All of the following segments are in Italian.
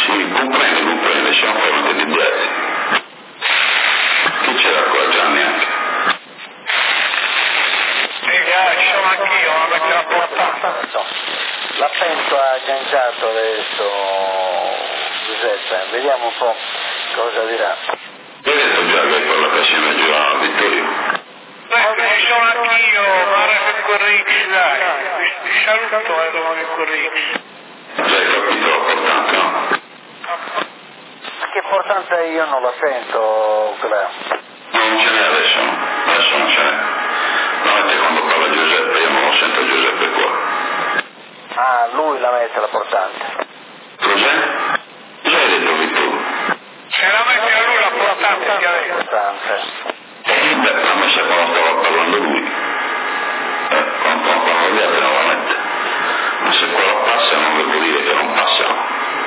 Sì, comprende, siamo fermati di biasi. Chi c'era qua, Gianni anche? Sono anch'io, non è che l'ha portata. L'appento ha agganciato adesso Giuseppe, vediamo un po' cosa dirà. Io ho detto già che per la cascina già Vittorio. Ci sono anch'io, Mare che corrigi, dai. Ti saluto e domani corrigi. Già hai capito l'importante, no? Che importante è, io non la sento, quella. Non ce n'è adesso non ce n'è. Normalmente quando parla Giuseppe, io non lo sento Giuseppe qua. Ah, lui la mette l'importante. Cos'è? Cosa hai detto Vittorio? Se la metti a lui l'importante ti ha detto. Importante. Beh, a me sa quando stava parlando lui. Quando gli altri non la mette. Ma se quella passa non devo dire che non passano.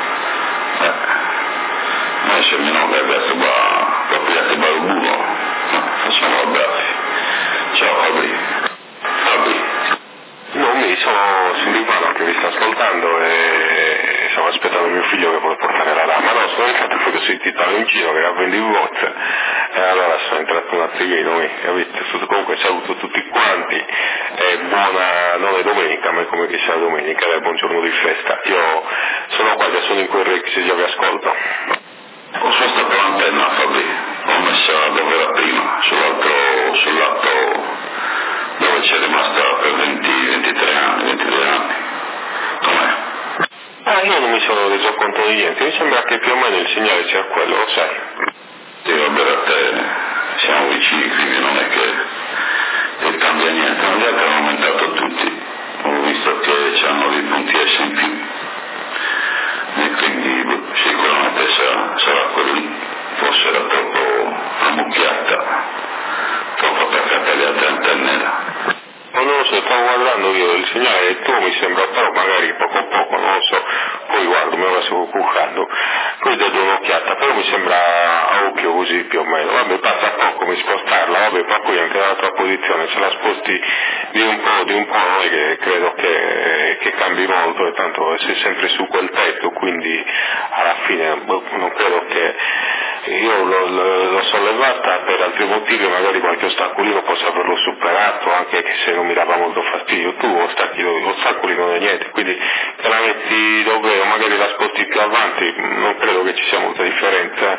Noi se meno che adesso qua pigliate barbuno, facciamo la brava. Ciao Fabri. Non mi sono sul divano che vi sta ascoltando e stavo aspettando mio figlio che vuole portare la rama. No, sono entrato fuori sui titaloncino che era vendi Voz e allora sono entrato un attimino, capite? Comunque saluto tutti quanti e buona non è domenica, ma è come che sia domenica, è buongiorno di festa. Io sono qua, sono in quel Rex e già vi ascolto. Ho spostato l'antenna Fabri, l'ho messa dove era prima, sull'atto dove c'è rimasta per 23 anni. Com'è? Io non mi sono reso conto di niente, mi sembra che più o meno il segnale sia quello, lo sai. Sì, vabbè, a te siamo vicini, quindi non è che cambia niente, ma gli altri hanno aumentato tutti, ho visto che c'hanno dei punti S in più, e quindi sicuramente sarà quello lì, forse era troppo ammucchiata, troppo attaccata alle altre antenne. Ma non lo so, stavo guardando io il segnale e tu mi sembra, però magari poco a poco, non lo so, poi guardo, me la stavo cuccando, poi do un'occhiata, però mi sembra a occhio così più o meno, vabbè passa poco, mi spostarla, vabbè ma poi anche dall'altra posizione, se la sposti di un po' non è che credo che cambi molto, e tanto sei sempre su quel tetto, quindi alla fine non credo che io l'ho sollevata per altri motivi, magari qualche ostacolino posso averlo superato, anche se non mi dava molto fastidio. Tu ostacoli non è niente, quindi te la metti dove o magari la sposti più avanti, non credo che ci sia molta differenza.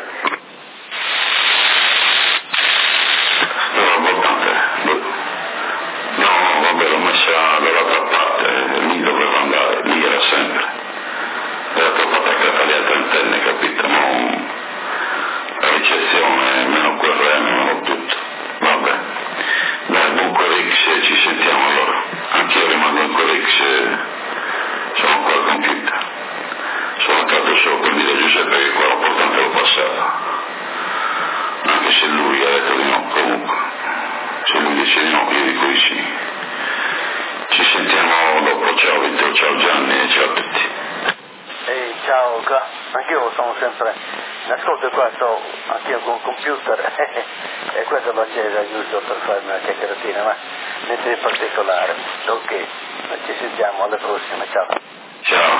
No, vabbè, l'ho messa dall'altra parte, lì doveva andare, lì era sempre. Era troppo attaccata alle altre antenne, capito? La ricezione, meno quel remo, meno tutto. Vabbè. Dai, buon Querix, ci sentiamo allora. Anch'io rimango in Querix, sono qua al computer. Sono andato solo per dire a Giuseppe che qua l'importante l'ho passato. Anche se lui ha detto di no, comunque. Se lui dice di no, io dico di sì. Ci sentiamo dopo, ciao Vittorio, ciao Gianni e ciao a tutti. Ehi, ciao, anch'io sono sempre in ascolto, qua sto anch'io con il computer e questo l'ho accesa giusto per farmi una chiacchieratina, ma niente di particolare. Ok, ci sentiamo alle prossime, ciao. Ciao.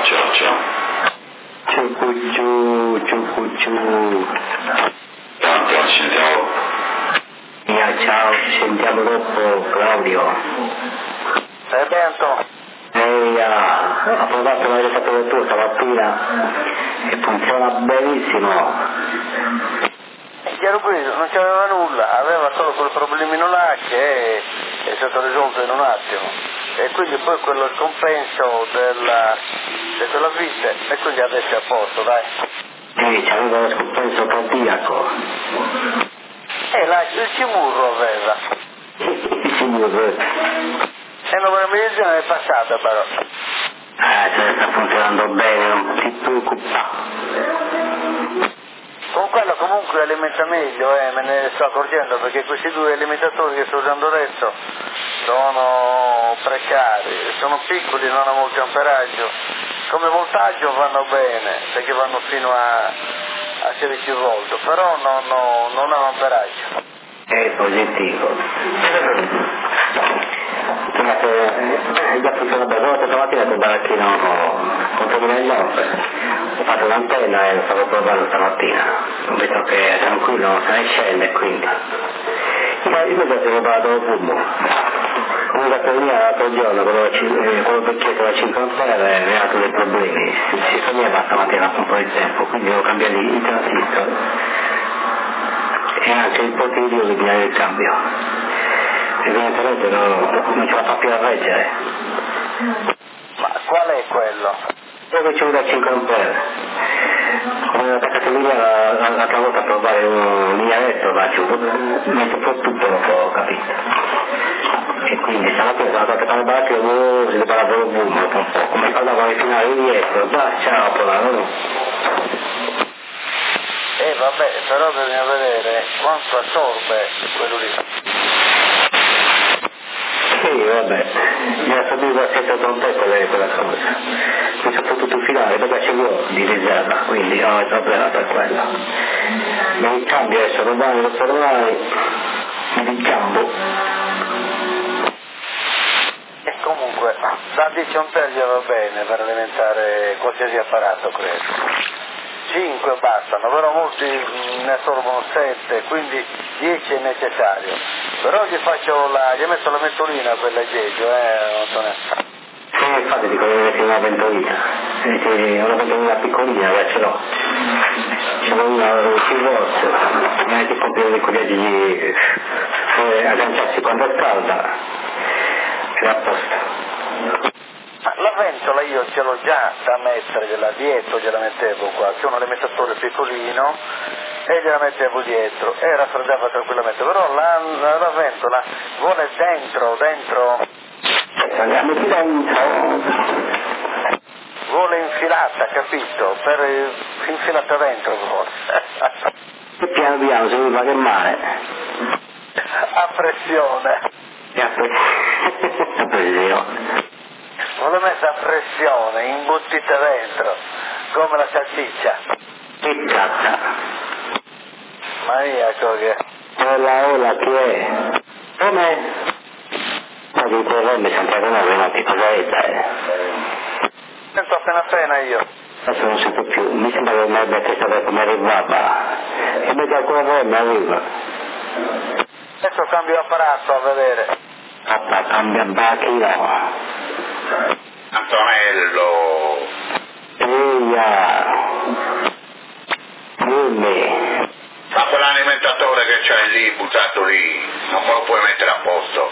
Ciucucciu. Tanto, ci sentiamo. Ciao, ci sentiamo dopo, Claudio. Stai bene, Antonio? Ho provato l'avete fatto del tuo stamattina e funziona benissimo. Chiaro preso, non c'aveva nulla, aveva solo quel problemino là che è stato risolto in un attimo e quindi poi quello scompenso di quella vita e quindi adesso è a posto, dai. C'aveva lo scompenso cardiaco. Il cimurro aveva. Il cimurro. E la medicina è passata però. Se sta funzionando bene, non ti preoccupare. Con quello comunque alimenta meglio, me ne sto accorgendo perché questi due alimentatori che sto usando adesso sono precari, sono piccoli, non hanno molto amperaggio. Come voltaggio vanno bene, perché vanno fino a 16 volt, però non hanno amperaggio. È positivo. Già funziona bene, stamattina con baracchino con 3.900. trovato l'antenna e lo stavo provando stamattina. Ho detto che è tranquillo, non se ne scende, quindi. Io mi sono provato il fumo. Comunque per me l'altro giorno, quello che chiesto da 5 ampere, mi ha dato dei problemi. Si sognava stamattina un po' di tempo, quindi devo cambiare il transistor. E anche il potentino di binare il cambio. Evidentemente non ce la fa più a reggere. Ma qual è quello? Quello che c'è da 5 ampere. Come ho attaccato l'altra volta a provare un linearetto, ma ci ho messo un po' tutto, non ho capito. E quindi stamattina sono andato a fare battere, si deve lavare un po', come parlavo ai finali dietro, ciao, poi vabbè, però bisogna vedere quanto assorbe quello lì. Sì, vabbè, mi ha saputo a 7 trompette quella cosa. Mi sono potuto filare perché ci vuole di riserva, quindi non ho il problema per quello. Ma il cambio adesso domani lo trovai, mi ricambio. E comunque, da 10 ampere va bene per alimentare qualsiasi apparato, credo. 5 bastano, però molti ne assorbono 7, quindi 10 è necessario. Però gli ho messo la ventolina a quella Gegio, Antonio. Sì, infatti dico che metti una ventolina, una ventolina piccolina, che ce l'ho. Ce l'ho una 6 volt, ma è tipo più di quelli agganciarsi quando è calda, è a posto. La ventola io ce l'ho già da mettere, gliela dietro gliela mettevo qua, c'è un alimentatore piccolino e gliela mettevo dietro e raffreddava tranquillamente, però la ventola vuole dentro, vuole infilata, capito? Infilata dentro vuole. E piano piano se mi fa che male. A pressione. A pressione. L'ho messa a pressione, imbottita dentro, come la salsiccia. Che cazzo? Maria, che... Ola, chi è? Come? Ma di quello mi sento che non che cosa è, Sento appena io. Adesso non sento più, mi sembra che mi abbia chiesto come arrivava. E mi da quello mi arriva. Adesso cambio apparato a vedere. Cambia bacchino. Antonello! Dimmi. Ma quell'alimentatore che c'hai lì, buttato lì, non me lo puoi mettere a posto?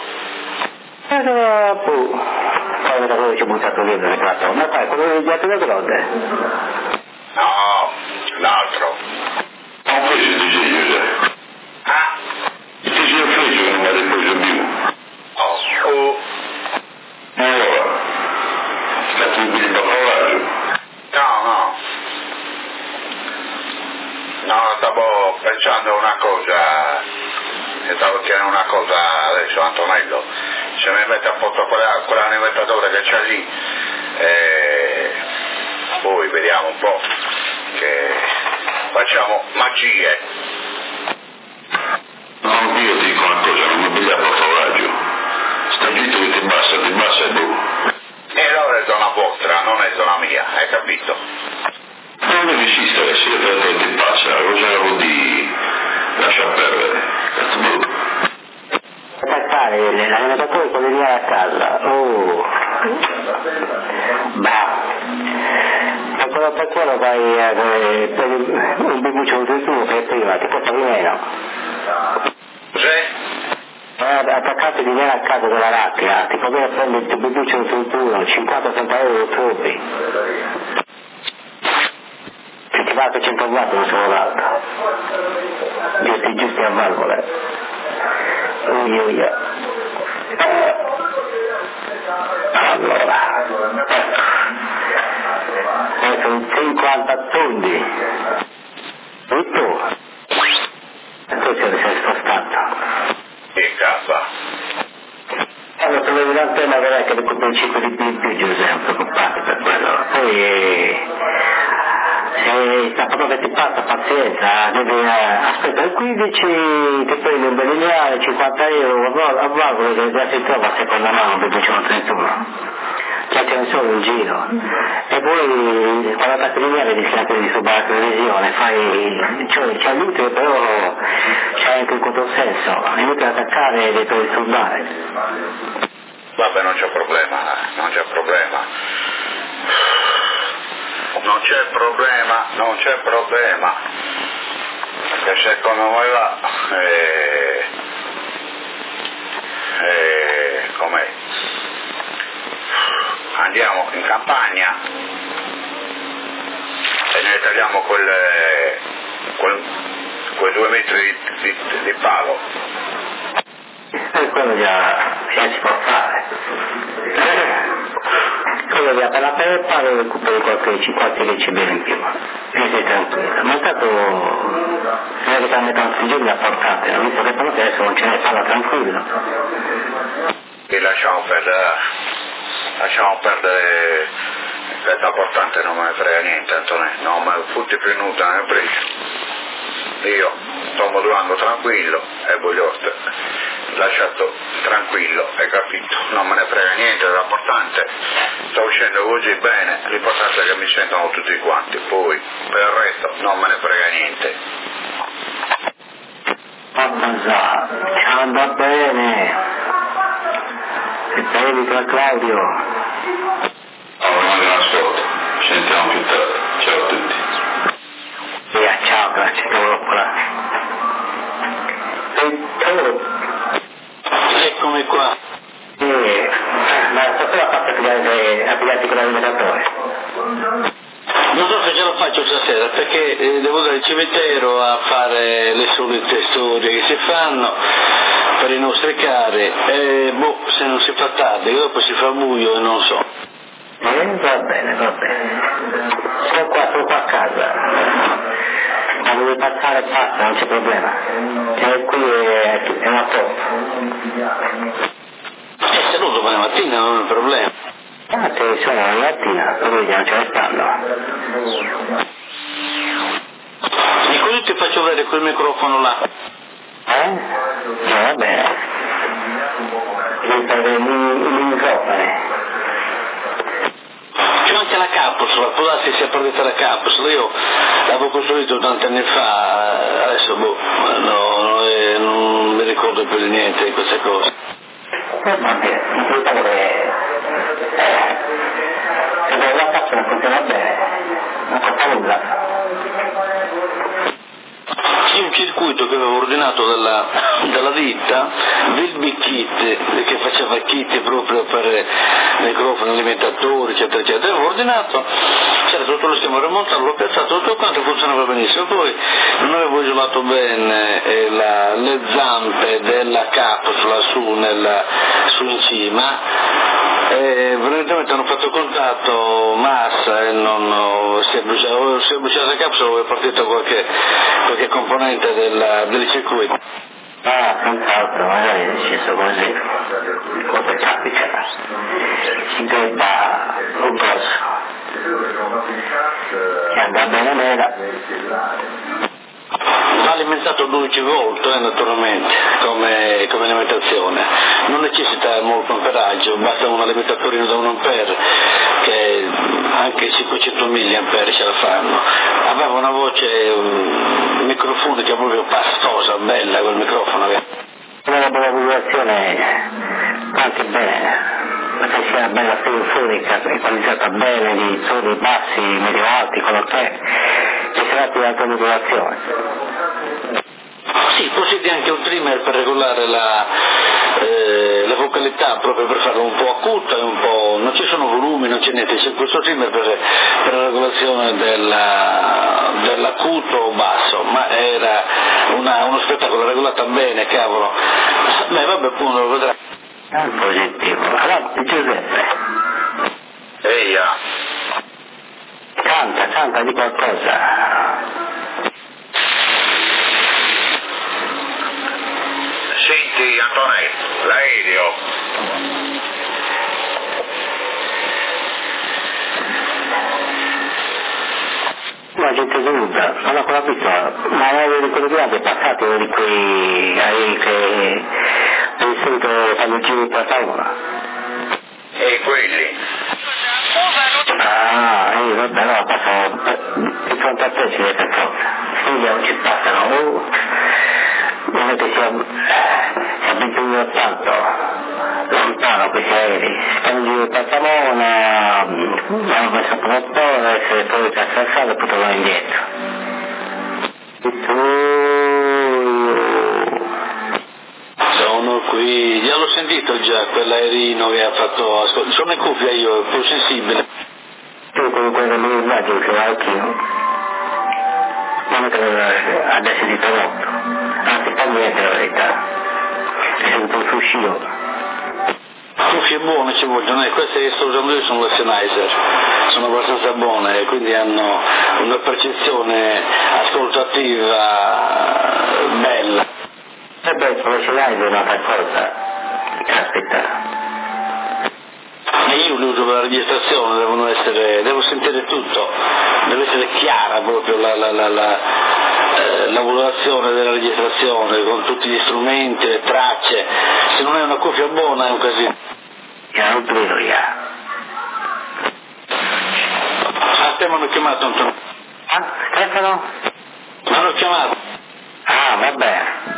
L'alimentatore che ci ho buttato lì nel piatto, ma fai quello dei piatti da grotte? No, l'altro. Non fece di Gesù. Ah? Ti si è preso che non mi ha ripreso più. Oh. E allora? Sta qui di coraggio. No, stavo pensando una cosa, stavo chiedendo una cosa adesso, Antonello, se mi mette a posto quell'alimentatore che c'è lì, poi vediamo un po', che facciamo magie. No, io ti dico una cosa, non mi pigliare a coraggio. Sta zitto che ti basta e boh. E allora è zona vostra, non è zona mia, hai capito? Non devi insistere, se io te lo ti passa, cosa vuol dire? Lascia perdere, cazzo boh. Per fare l'alimentatore può venire a casa. Per quello vai per un bibuccio di tuo che prima ti costa di meno. Cos'è? Attaccate di meno a casa della macchina, ti conviene prendere il bibuccio di tuo, 50-60 euro trovi. Se ti va che 100 watt non sono dato. Giusti a valvole. Allora, sono 50 tondi. Tutto? Tu sei spostato. Che cazzo? Allora, trovevi l'antenna, vedrai che recuperi 5 di più, Giuseppe, preoccupato per quello. Poi, se sta proprio che ti passa, pazienza, devi aspettare il 15, ti prendi un bel lineare, 50 euro, a valvole che già si trova a seconda mano, perché c'è un 31. chiacchierano solo in giro, e poi quando attacchi di via vedi sempre di sopra la televisione, cioè c'è l'utile, però c'è anche un controsenso, è inutile attaccare e detto disturbare. Vabbè, non c'è problema, non c'è problema. Non c'è problema, perché se come voi va, com'è? Andiamo in campagna e ne tagliamo quei 2 metri di palo. E quello già si può fare. Quello già per la peppa lo recuperi qualche decibello in più e sei tranquillo. Ma intanto non è che mettere tanti giorni a portare, no? Visto che per adesso non ce ne parla tranquillo. E lasciamo perdere, questa portante non me ne frega niente, Antonio, non me tutti più nuda nel preso. Io sto modulando tranquillo e voglio lasciato tranquillo, hai capito? Non me ne frega niente della portante, sto uscendo così bene, l'importante è che mi sentono tutti quanti, poi per il resto non me ne frega niente. Mamma, ci andrà bene. E vedi tra Claudio. Non vi ascolto, ci sentiamo più tardi, ciao a tutti. Via, ciao, grazie, te lo Eccomi qua. Ma stasera fatto a pigliarti con l'alimentatore? Non so se ce la faccio stasera perché devo andare al cimitero a fare le solite storie che si fanno per i nostri cari e se non si fa tardi, dopo si fa buio e non so. Va bene. Sono qua a casa. Ma dove passare passa, non c'è problema. Qui è una posta. Se no domani mattina non è un problema. Se sono la mattina, poi non ce ne stanno. E così ti faccio vedere quel microfono là. No, va bene. Devi fare il microfono. C'è anche la capsula, può darsi sia perdita la capsula, io l'avevo costruito tanti anni fa, adesso non mi ricordo più di niente di queste cose. Va bene, la capsula funziona bene, non fa nulla. C'è un circuito che avevo ordinato dalla ditta, Vilbi Kit, che faceva kit proprio per microfoni, alimentatori, eccetera, eccetera. Avevo ordinato, c'era tutto lo schema remontato, l'ho piazzato tutto quanto, funzionava benissimo. Poi non avevo isolato bene le zampe della capsula su in cima, e evidentemente hanno fatto contatto massa e si è bruciata la capsula, è partito qualche componente del circuito. Senz'altro, magari è sceso così, come capita, si debba un posto, si andrà bene mera. Va alimentato 12 volt naturalmente come alimentazione, non necessita molto amperaggio, basta un alimentatore da 1 ampere che anche 500 mA ce la fanno. Aveva una voce microfonica proprio pastosa, bella quel microfono. Una buona vibrazione anche bene, perché sia bella stereofonica, equalizzata bene di toni bassi, medio alti, quello che è, e sarà più alta modulazione. Sì, possiede anche un trimmer per regolare la vocalità, proprio per farlo un po' acuta e un po'. Non ci sono volumi, non c'è niente, c'è questo trimmer per la regolazione dell'acuto o basso, ma era uno spettacolo regolata bene, cavolo. Beh, vabbè, appunto, lo vedrà. È un positivo. Allora, Giuseppe. Eia. Canta di qualcosa. Senti Antonello, l'aereo. La gente venuta, allora con la pizza, ma l'aereo di quelli grandi è passato uno di quei aerei che di solito fanno il giro per la tavola. E quelli? vabbè, no, passano di fronte a te ci vede per forza, quindi non ci passano, non è che si avvicinano tanto lontano questi aerei, stanno giù per Cremona, hanno messo un motore, se poi si è attraversato e poi tornano indietro. Sono qui, io l'ho sentito già quell'aerino che ha fatto, sono in cuffia io, più sensibile. Tu comunque non mi immagini che anch'io, non è che abbia sentito molto, anzi fa niente la verità, sento un fruscio. Cuffie buone ci vogliono, queste che sto usando io sono le Sennheiser, sono abbastanza buone e quindi hanno una percezione ascoltativa bella. E beh, come ce l'hai di un'altra cosa, caspita. E io li uso per la registrazione, devo sentire tutto, deve essere chiara proprio la lavorazione della registrazione con tutti gli strumenti, le tracce, se non è una cuffia buona è un casino. Non vedo io. A te mi hanno chiamato Antonio. Ah, Stefano? Mi hanno chiamato. Ah, vabbè.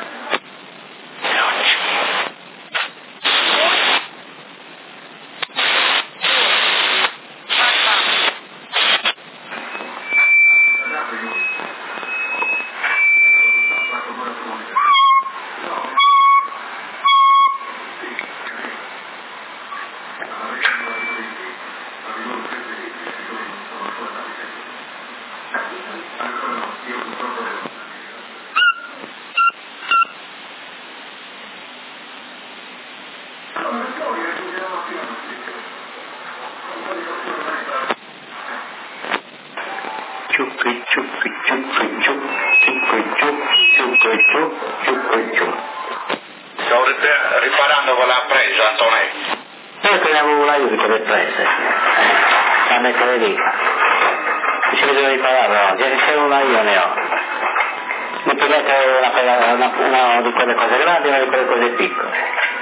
Sto riparando con la presa, Antonello. Io teniamo un aiuto per le prese. A mettere lì. Ci bisogna riparare oggi, se c'è una io ne ho. Mi prendete una di quelle cose grandi e una di quelle cose piccole.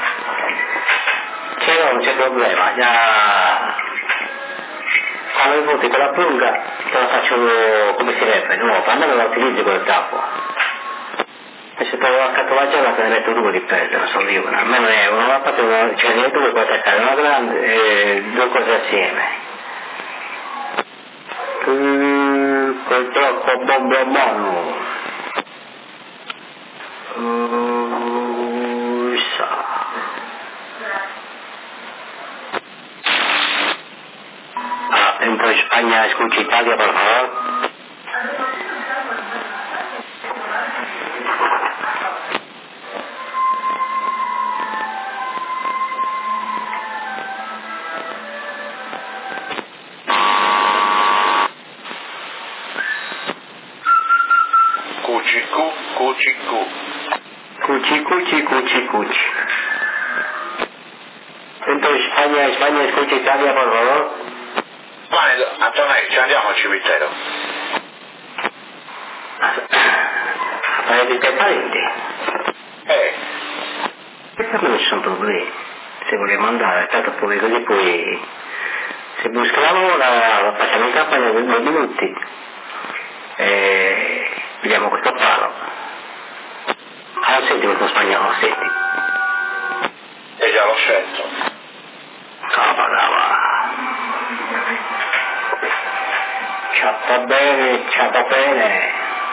Se no non c'è problema, già quando mi porti quella punga te la faccio come si deve, nuova, almeno la utilizzi quel capo. E se trovo la scatola gialla te ne metto due di prese, non sono io, almeno è una parte, cioè ne due puoi attaccare una grande e due cose assieme. Quel troppo bombomano. Entro España, escucho Italia, por favor. Cuchi. Entro España, escucho Italia, por favor. Antonello, ci andiamo al cimitero. Avete i parenti? Per me non ci sono problemi. Se vogliamo andare, tanto poi così poi se buschiamo la facciamo in campagna di 2 minuti e vediamo questo palo. Ah, non senti questo spagnolo, senti? E già lo sento. Brava. Ciao bene.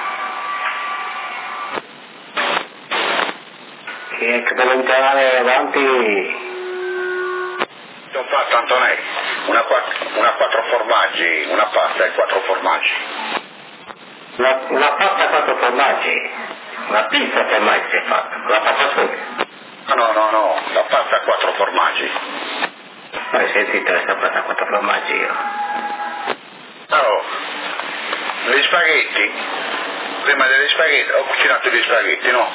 Che è che devo entrare avanti? Ti ho fatto, Antonello, una 4 formaggi, una pasta e 4 formaggi. Una pasta e 4 formaggi? Una pizza che mai si è fatta? La pasta sola? No, la pasta e 4 formaggi. Ma sentite questa pasta e 4 formaggi io? Oh, gli spaghetti, prima degli spaghetti, ho cucinato gli spaghetti, no?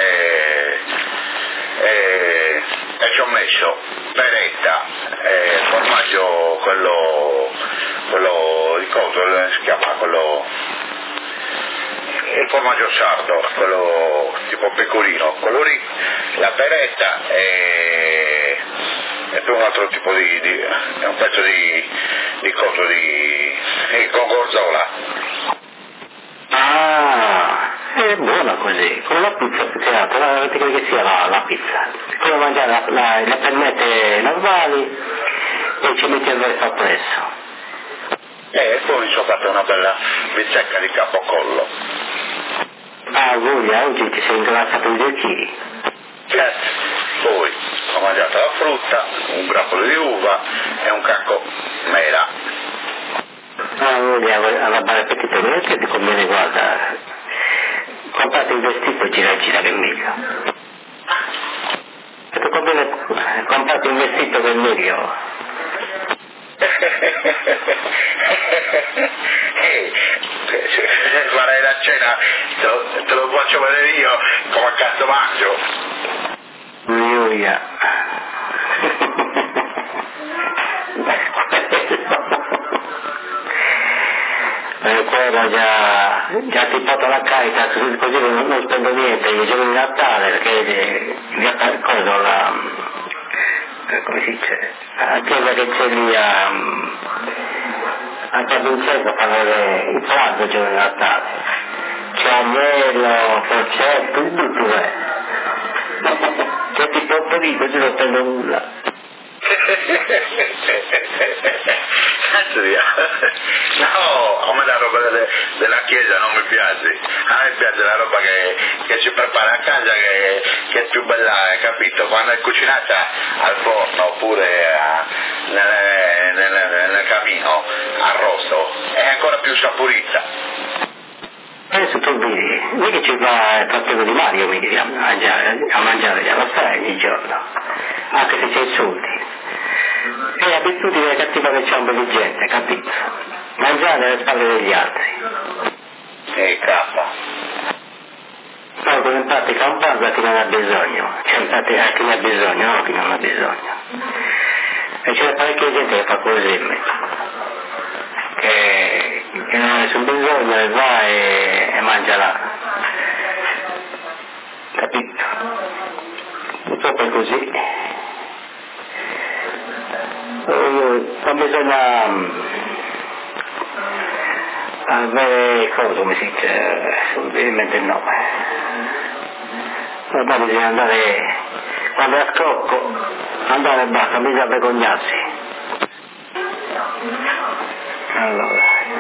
E ci ho messo peretta, formaggio, quello di coso, si chiama quello, il formaggio sardo, quello tipo pecorino, quello lì, la peretta e poi un altro tipo è un pezzo di coso con Gorzola. Ah, è buona così, con la pizza pizzata, non ti credi che sia la pizza. Come mangiare le pennette normali e ci metti il resto appresso. E poi ci ho fatto una bella bistecca di capocollo. Ah, voglia, oggi ti sei ingrassato di 2 chili. Certo, poi ho mangiato la frutta, un grappolo di uva e un cacco mela. Ah, voglia, alla barra appetito, che ti conviene, guarda, comprate il vestito e gira che è meglio. Se ti conviene comprate un vestito che è meglio. Se farai la cena te lo faccio vedere io come cazzo mangio. Voglia. Quella già ti porta la carica, così non spendo niente, i giorni di Natale, perché come si dice, la chiesa che c'è lì a San Vincenzo fanno il pranzo il giorno di Natale, c'è agnello, forcetto, tutto è. C'è ti porto lì, così non spendo nulla. No, a me la roba della chiesa non mi piace, a me piace la roba che si prepara a casa che è più bella, capito? Quando è cucinata al forno oppure nel camino arrosto è ancora più saporita. Adesso tu vedi che ci va il fratello di Mario quindi a mangiare già fai ogni giorno, anche se c'è soldi. È l'abitudine cattiva che c'è un po' di gente, capito? Mangiare alle spalle degli altri. E cappa. Poi in pratica un po' chi non ha bisogno, cioè in pratica chi ne ha bisogno, no chi non ha bisogno. E c'è parecchia gente che fa così, che non ha nessun bisogno e va e mangia là. Capito? Purtroppo è così. Non bisogna avere cosa, come si dice, ovviamente no. Ormai bisogna andare, quando è a scocco, andare e basta, non bisogna vergognarsi. Allora.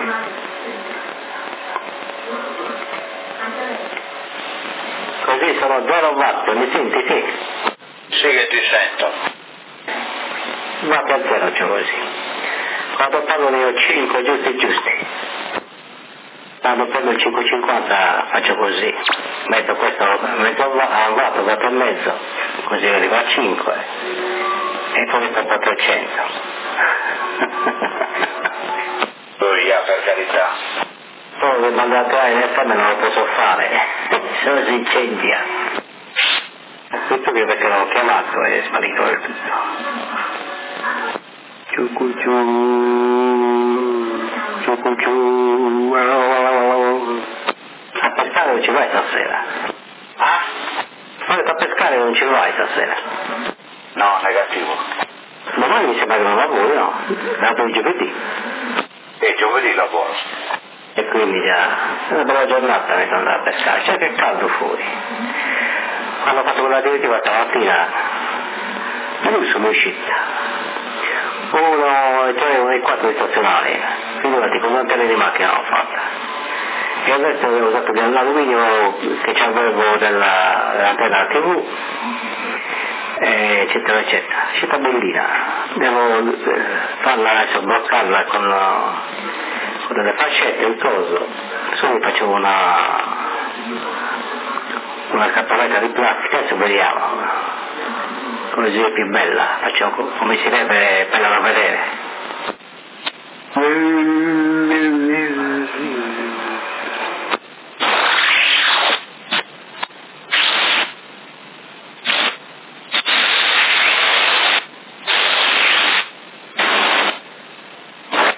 Così sono 0 watt, mi senti? Sì? Sì che ti sento. Watt a 0 c'è così. Quando parlo ne ho 5 giusti. Quando prendo il 550 faccio così. Metto questo mezzo watt, watt e mezzo, così arrivo a 5. E poi metto 400. Per carità. Poi che mandato a FM non lo posso fare, se no si incendia. Questo che perché l'ho chiamato è sparito del tutto. A pescare non ci vai stasera? Ah? Poi a pescare non ci vai stasera? No, negativo. Domani mi sembra che non lavori, no? Dato il giovedì. E giovedì lavoro. E quindi già è una bella giornata mi sono andato a pescare, c'è che caldo fuori. Quando ho fatto quella direttiva stamattina non sono uscita. 1, 3, 1 e 4 di stazionale, figurati con un tele di macchina l'ho fatta. E adesso ho usato dell'alluminio che c'è il verbo dell'antenna TV, eccetera eccetera. È uscita bellina, devo farla adesso, bloccarla con delle fascette e il coso. Solo facevo una scatoletta di plastica, adesso vediamo. Così è più bella, facciamo come si deve, bella da vedere.